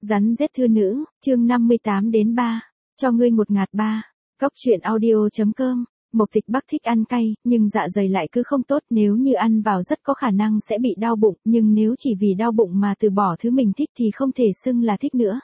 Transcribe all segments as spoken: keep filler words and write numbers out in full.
Rắn rết thư nữ, chương năm mươi tám đến ba. Cho ngươi một ngạt ba. Cóc truyện audio.com. Mộc Tịch Bắc thích ăn cay, nhưng dạ dày lại cứ không tốt, nếu như ăn vào rất có khả năng sẽ bị đau bụng, nhưng nếu chỉ vì đau bụng mà từ bỏ thứ mình thích thì không thể xưng là thích nữa.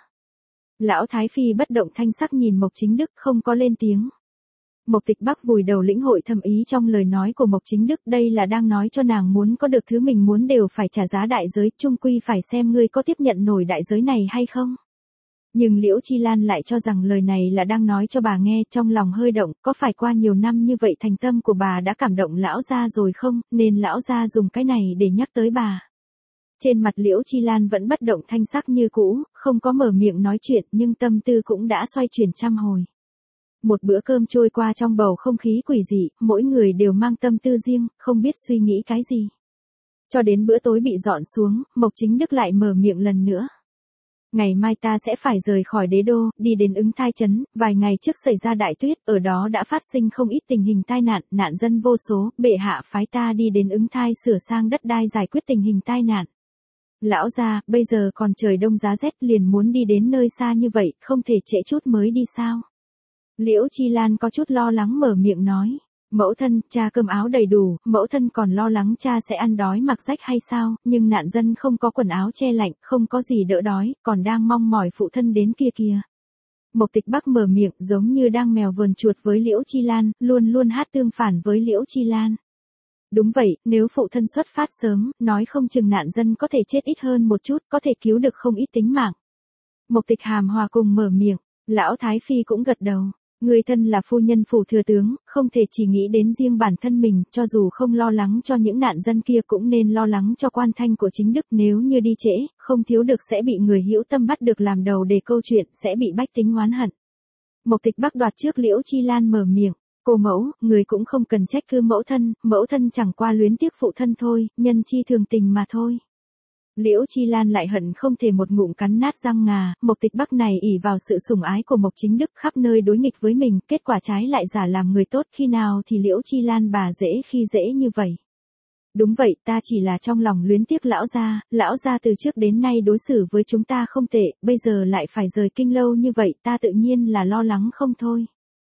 Lão Thái Phi bất động thanh sắc nhìn Mộc Chính Đức không có lên tiếng. Mộc Tịch Bắc vùi đầu lĩnh hội thâm ý trong lời nói của Mộc Chính Đức, đây là đang nói cho nàng muốn có được thứ mình muốn đều phải trả giá đại giới, chung quy phải xem ngươi có tiếp nhận nổi đại giới này hay không. Nhưng Liễu Chi Lan lại cho rằng lời này là đang nói cho bà nghe, trong lòng hơi động, có phải qua nhiều năm như vậy thành tâm của bà đã cảm động lão gia rồi không, nên lão gia dùng cái này để nhắc tới bà. Trên mặt Liễu Chi Lan vẫn bất động thanh sắc như cũ, không có mở miệng nói chuyện nhưng tâm tư cũng đã xoay chuyển trăm hồi. Một bữa cơm trôi qua trong bầu không khí quỷ dị, mỗi người đều mang tâm tư riêng, không biết suy nghĩ cái gì. Cho đến bữa tối bị dọn xuống, Mộc Chính Đức lại mở miệng lần nữa. Ngày mai ta sẽ phải rời khỏi đế đô, đi đến Ứng Thai trấn, vài ngày trước xảy ra đại tuyết, ở đó đã phát sinh không ít tình hình tai nạn, nạn dân vô số, bệ hạ phái ta đi đến Ứng Thai sửa sang đất đai giải quyết tình hình tai nạn. Lão gia, bây giờ còn trời đông giá rét liền muốn đi đến nơi xa như vậy, không thể trễ chút mới đi sao? Liễu Chi Lan có chút lo lắng mở miệng nói. Mẫu thân, cha cơm áo đầy đủ, mẫu thân còn lo lắng cha sẽ ăn đói mặc rách hay sao, nhưng nạn dân không có quần áo che lạnh, không có gì đỡ đói, còn đang mong mỏi phụ thân đến kia kìa. Mộc Tịch Bắc mở miệng giống như đang mèo vờn chuột với Liễu Chi Lan, luôn luôn hát tương phản với Liễu Chi Lan. Đúng vậy, nếu phụ thân xuất phát sớm, nói không chừng nạn dân có thể chết ít hơn một chút, có thể cứu được không ít tính mạng. Mộc Tịch Hàm hòa cùng mở miệng, Lão Thái Phi cũng gật đầu. Người thân là phu nhân phủ thừa tướng, không thể chỉ nghĩ đến riêng bản thân mình, cho dù không lo lắng cho những nạn dân kia cũng nên lo lắng cho quan thanh của Chính Đức, nếu như đi trễ, không thiếu được sẽ bị người hữu tâm bắt được làm đầu để câu chuyện, sẽ bị bách tính oán hận. Mộc Tịch Bắc đoạt trước Liễu Chi Lan mở miệng, cô mẫu, người cũng không cần trách cứ mẫu thân, mẫu thân chẳng qua luyến tiếc phụ thân thôi, nhân chi thường tình mà thôi. Liễu Chi Lan lại hận không thể một ngụm cắn nát răng ngà, Mộc Tịch Bắc này ỷ vào sự sủng ái của Mộc Chính Đức khắp nơi đối nghịch với mình, kết quả trái lại giả làm người tốt, khi nào thì Liễu Chi Lan bà dễ khi dễ như vậy. Đúng vậy, ta chỉ là trong lòng luyến tiếc lão gia, lão gia từ trước đến nay đối xử với chúng ta không tệ, bây giờ lại phải rời kinh lâu như vậy, ta tự nhiên là lo lắng không thôi.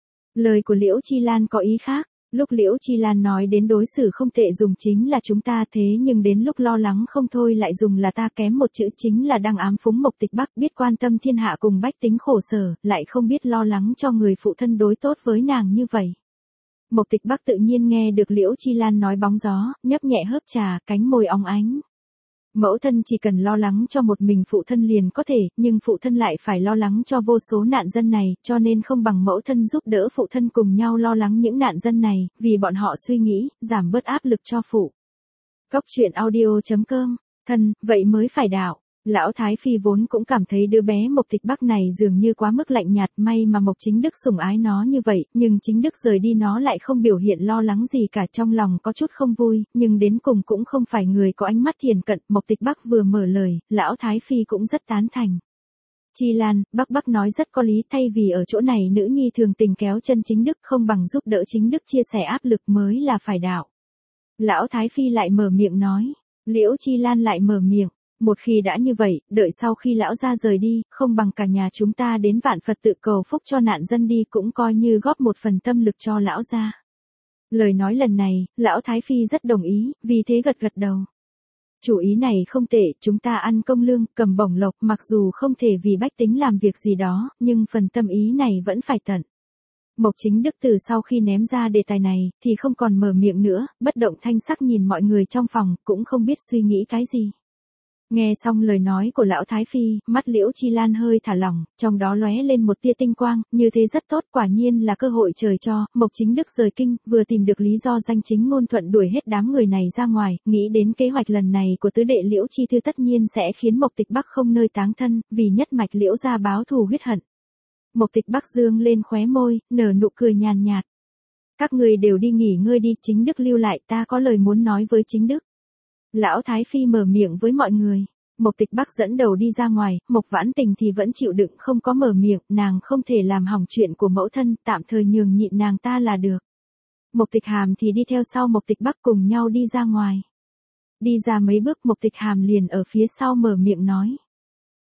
Lời của Liễu Chi Lan có ý khác. Lúc Liễu Chi Lan nói đến đối xử không tệ dùng chính là chúng ta, thế nhưng đến lúc lo lắng không thôi lại dùng là ta, kém một chữ chính là đang ám phúng Mộc Tịch Bắc, biết quan tâm thiên hạ cùng bách tính khổ sở, lại không biết lo lắng cho người phụ thân đối tốt với nàng như vậy. Mộc Tịch Bắc tự nhiên nghe được Liễu Chi Lan nói bóng gió, nhấp nhẹ hớp trà, cánh môi óng ánh. Mẫu thân chỉ cần lo lắng cho một mình phụ thân liền có thể, nhưng phụ thân lại phải lo lắng cho vô số nạn dân này, cho nên không bằng mẫu thân giúp đỡ phụ thân cùng nhau lo lắng những nạn dân này, vì bọn họ suy nghĩ, giảm bớt áp lực cho phụ. Cóc truyện audio.com, thân, vậy mới phải đạo. Lão Thái Phi vốn cũng cảm thấy đứa bé Mộc Tịch Bắc này dường như quá mức lạnh nhạt, may mà Mộc Chính Đức sủng ái nó như vậy, nhưng Chính Đức rời đi nó lại không biểu hiện lo lắng gì cả, trong lòng có chút không vui, nhưng đến cùng cũng không phải người có ánh mắt thiền cận, Mộc Tịch Bắc vừa mở lời, Lão Thái Phi cũng rất tán thành. Chi Lan, Bắc Bắc nói rất có lý, thay vì ở chỗ này nữ nhi thường tình kéo chân Chính Đức, không bằng giúp đỡ Chính Đức chia sẻ áp lực mới là phải đạo. Lão Thái Phi lại mở miệng nói, Liễu Chi Lan lại mở miệng. Một khi đã như vậy, đợi sau khi lão gia rời đi, không bằng cả nhà chúng ta đến Vạn Phật tự cầu phúc cho nạn dân đi, cũng coi như góp một phần tâm lực cho lão gia. Lời nói lần này, lão Thái Phi rất đồng ý, vì thế gật gật đầu. Chủ ý này không tệ, chúng ta ăn công lương, cầm bổng lộc, mặc dù không thể vì bách tính làm việc gì đó, nhưng phần tâm ý này vẫn phải tận. Mộc Chính Đức từ sau khi ném ra đề tài này, thì không còn mở miệng nữa, bất động thanh sắc nhìn mọi người trong phòng, cũng không biết suy nghĩ cái gì. Nghe xong lời nói của Lão Thái Phi, mắt Liễu Chi Lan hơi thả lỏng, trong đó lóe lên một tia tinh quang, như thế rất tốt, quả nhiên là cơ hội trời cho. Mộc Chính Đức rời kinh, vừa tìm được lý do danh chính ngôn thuận đuổi hết đám người này ra ngoài, nghĩ đến kế hoạch lần này của tứ đệ Liễu Chi Thư tất nhiên sẽ khiến Mộc Tịch Bắc không nơi táng thân, vì nhất mạch Liễu gia báo thù huyết hận. Mộc Tịch Bắc dương lên khóe môi, nở nụ cười nhàn nhạt. Các người đều đi nghỉ ngơi đi, Chính Đức lưu lại, ta có lời muốn nói với Chính Đức. Lão Thái Phi mở miệng với mọi người. Mộc Tịch Bắc dẫn đầu đi ra ngoài, Mộc Vãn Tình thì vẫn chịu đựng không có mở miệng, nàng không thể làm hỏng chuyện của mẫu thân, tạm thời nhường nhịn nàng ta là được. Mộc Tịch Hàm thì đi theo sau Mộc Tịch Bắc cùng nhau đi ra ngoài. Đi ra mấy bước Mộc Tịch Hàm liền ở phía sau mở miệng nói.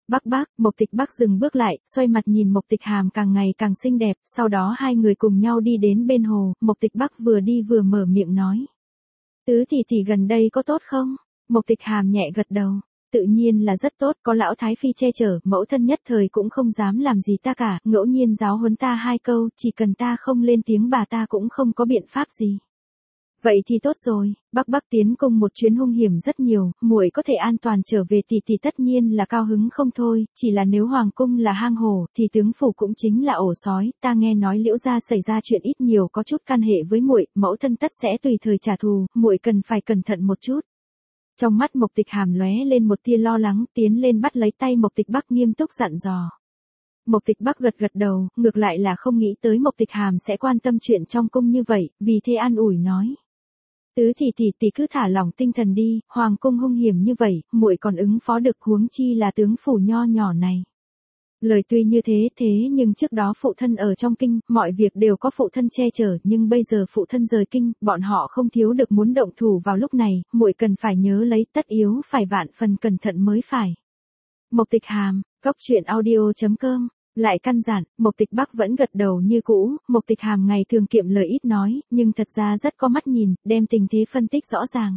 Bắc Bắc, Mộc Tịch Bắc dừng bước lại, xoay mặt nhìn Mộc Tịch Hàm càng ngày càng xinh đẹp, sau đó hai người cùng nhau đi đến bên hồ, Mộc Tịch Bắc vừa đi vừa mở miệng nói. Tứ tỷ tỷ gần đây có tốt không? Mộc Tịch Hàm nhẹ gật đầu. Tự nhiên là rất tốt, có lão Thái Phi che chở, mẫu thân nhất thời cũng không dám làm gì ta cả, ngẫu nhiên giáo huấn ta hai câu, chỉ cần ta không lên tiếng bà ta cũng không có biện pháp gì. Vậy thì tốt rồi, Bắc Bắc tiến cung một chuyến hung hiểm rất nhiều, muội có thể an toàn trở về tỷ tỷ tất nhiên là cao hứng không thôi, chỉ là nếu hoàng cung là hang hổ, thì tướng phủ cũng chính là ổ sói, ta nghe nói Liễu gia xảy ra chuyện ít nhiều có chút can hệ với muội, mẫu thân tất sẽ tùy thời trả thù, muội cần phải cẩn thận một chút. Trong mắt Mộc Tịch Hàm lóe lên một tia lo lắng, tiến lên bắt lấy tay Mộc Tịch Bắc nghiêm túc dặn dò. Mộc Tịch Bắc gật gật đầu, ngược lại là không nghĩ tới Mộc Tịch Hàm sẽ quan tâm chuyện trong cung như vậy, vì thế an ủi nói. Tứ tỷ tỷ tỷ cứ thả lỏng tinh thần đi, hoàng cung hung hiểm như vậy, muội còn ứng phó được, huống chi là tướng phủ nho nhỏ này. Lời tuy như thế thế nhưng trước đó phụ thân ở trong kinh, mọi việc đều có phụ thân che chở, nhưng bây giờ phụ thân rời kinh, bọn họ không thiếu được muốn động thủ vào lúc này, muội cần phải nhớ lấy, tất yếu phải vạn phần cẩn thận mới phải. Mộc Tịch Hàm, Cốc Truyện Audio chấm com. Lại căn dặn, Mộc Tịch Bắc vẫn gật đầu như cũ, Mộc Tịch Hàm ngày thường kiệm lời ít nói, nhưng thật ra rất có mắt nhìn, đem tình thế phân tích rõ ràng.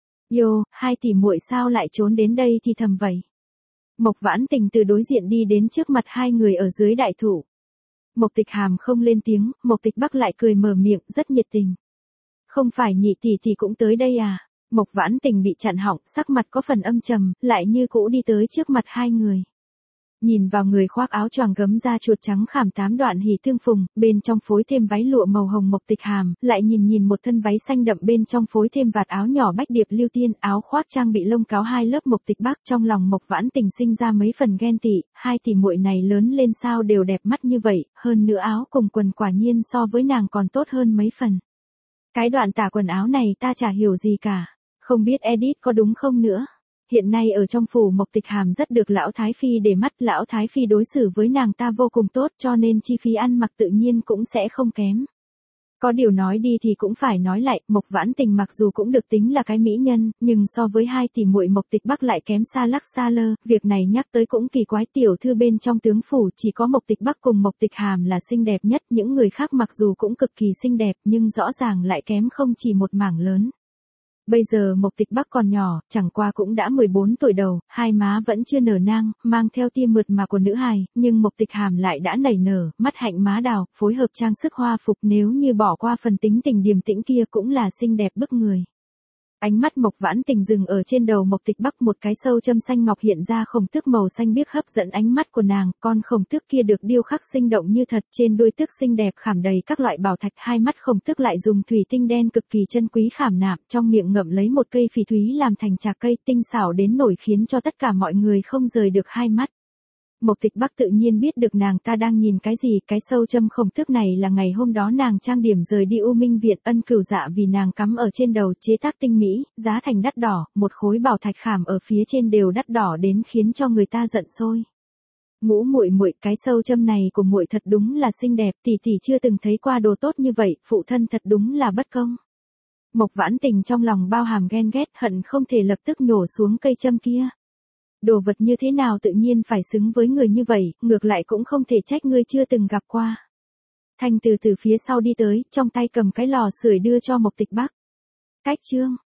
Yo, hai tỷ muội sao lại trốn đến đây thì thầm vậy? Mộc Vãn Tình từ đối diện đi đến trước mặt hai người ở dưới đại thụ. Mộc Tịch Hàm không lên tiếng, Mộc Tịch Bắc lại cười mở miệng, rất nhiệt tình. Không phải nhị tỷ tỷ cũng tới đây à? Mộc Vãn Tình bị chặn họng, sắc mặt có phần âm trầm, lại như cũ đi tới trước mặt hai người. Nhìn vào người khoác áo choàng gấm da chuột trắng khảm tám đoạn hỉ tương phùng, bên trong phối thêm váy lụa màu hồng Mộc Tịch Hàm, lại nhìn nhìn một thân váy xanh đậm bên trong phối thêm vạt áo nhỏ bách điệp lưu tiên, áo khoác trang bị lông cáo hai lớp Mộc Tịch Bắc, trong lòng Mộc Vãn Tình sinh ra mấy phần ghen tị, hai tỷ muội này lớn lên sao đều đẹp mắt như vậy, hơn nữa áo cùng quần quả nhiên so với nàng còn tốt hơn mấy phần. Cái đoạn tả quần áo này ta chả hiểu gì cả, không biết edit có đúng không nữa. Hiện nay ở trong phủ Mộc Tịch Hàm rất được lão Thái Phi để mắt, lão Thái Phi đối xử với nàng ta vô cùng tốt cho nên chi phí ăn mặc tự nhiên cũng sẽ không kém. Có điều nói đi thì cũng phải nói lại, Mộc Vãn Tình mặc dù cũng được tính là cái mỹ nhân, nhưng so với hai tỷ muội Mộc Tịch Bắc lại kém xa lắc xa lơ, việc này nhắc tới cũng kỳ quái, tiểu thư bên trong tướng phủ chỉ có Mộc Tịch Bắc cùng Mộc Tịch Hàm là xinh đẹp nhất, những người khác mặc dù cũng cực kỳ xinh đẹp nhưng rõ ràng lại kém không chỉ một mảng lớn. Bây giờ Mộc Tịch Bắc còn nhỏ, chẳng qua cũng đã mười bốn tuổi đầu, hai má vẫn chưa nở nang, mang theo tia mượt mà của nữ hài, nhưng Mộc Tịch Hàm lại đã nảy nở, mắt hạnh má đào, phối hợp trang sức hoa phục, nếu như bỏ qua phần tính tình điềm tĩnh kia cũng là xinh đẹp bức người. Ánh mắt Mộc Vãn Tình dừng ở trên đầu Mộc Tịch Bắc, một cái sâu châm xanh ngọc hiện ra khổng tước màu xanh biếc hấp dẫn ánh mắt của nàng, con khổng tước kia được điêu khắc sinh động như thật, trên đuôi tước xinh đẹp khảm đầy các loại bảo thạch, hai mắt khổng tước lại dùng thủy tinh đen cực kỳ chân quý khảm nạm, trong miệng ngậm lấy một cây phỉ thúy làm thành trà cây, tinh xảo đến nổi khiến cho tất cả mọi người không rời được hai mắt. Mộc Tịch Bắc tự nhiên biết được nàng ta đang nhìn cái gì, cái sâu châm khổng tước này là ngày hôm đó nàng trang điểm rời đi U Minh Viện, Ân Cửu Dạ vì nàng cắm ở trên đầu, chế tác tinh mỹ, giá thành đắt đỏ, một khối bảo thạch khảm ở phía trên đều đắt đỏ đến khiến cho người ta giận sôi. Ngũ muội muội, cái sâu châm này của muội thật đúng là xinh đẹp, tỷ tỷ chưa từng thấy qua đồ tốt như vậy, phụ thân thật đúng là bất công. Mộc Vãn Tình trong lòng bao hàm ghen ghét, hận không thể lập tức nhổ xuống cây châm kia. Đồ vật như thế nào tự nhiên phải xứng với người như vậy, ngược lại cũng không thể trách ngươi chưa từng gặp qua. Thanh từ từ phía sau đi tới, trong tay cầm cái lò sưởi đưa cho Mộc Tịch Bắc. Cách chương